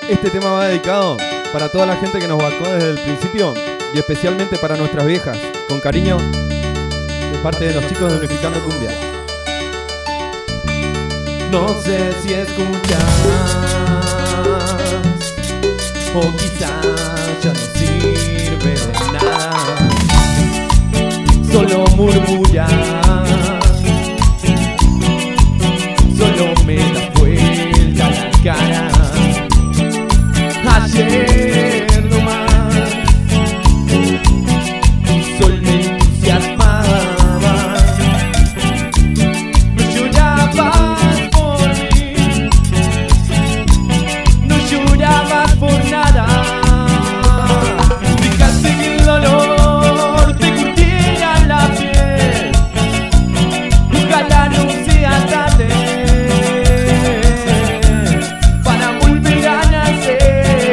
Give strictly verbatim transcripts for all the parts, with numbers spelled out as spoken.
Este tema va dedicado para toda la gente que nos bancó desde el principio y especialmente para nuestras viejas, con cariño, de parte de los chicos de Unificando Cumbia. No sé si escuchas o quizás ya no sirve de nada, solo murmullas, solo me das vuelta la cara. Ayer nomás tu sol me entusiasmaba, no llorabas por mí, no llorabas por nada. Dejaste que el dolor te curtiera la piel, ojalá no sea tarde para volver a nacer.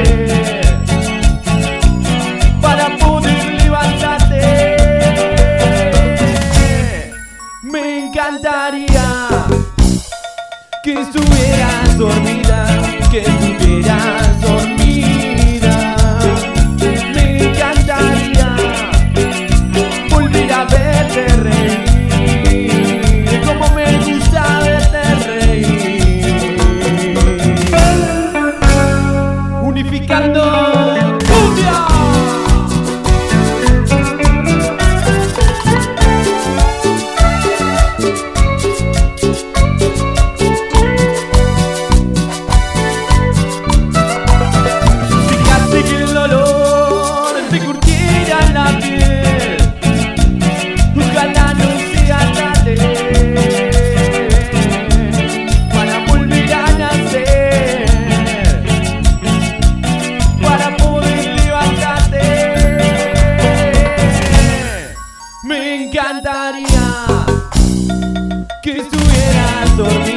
Me encantaría que estuvieras dormida, que estuvieras dormida. Me encantaría volver a verte reír, como me gusta verte reír. Unificando Cumbia. Me encantaría que estuvieras dormida.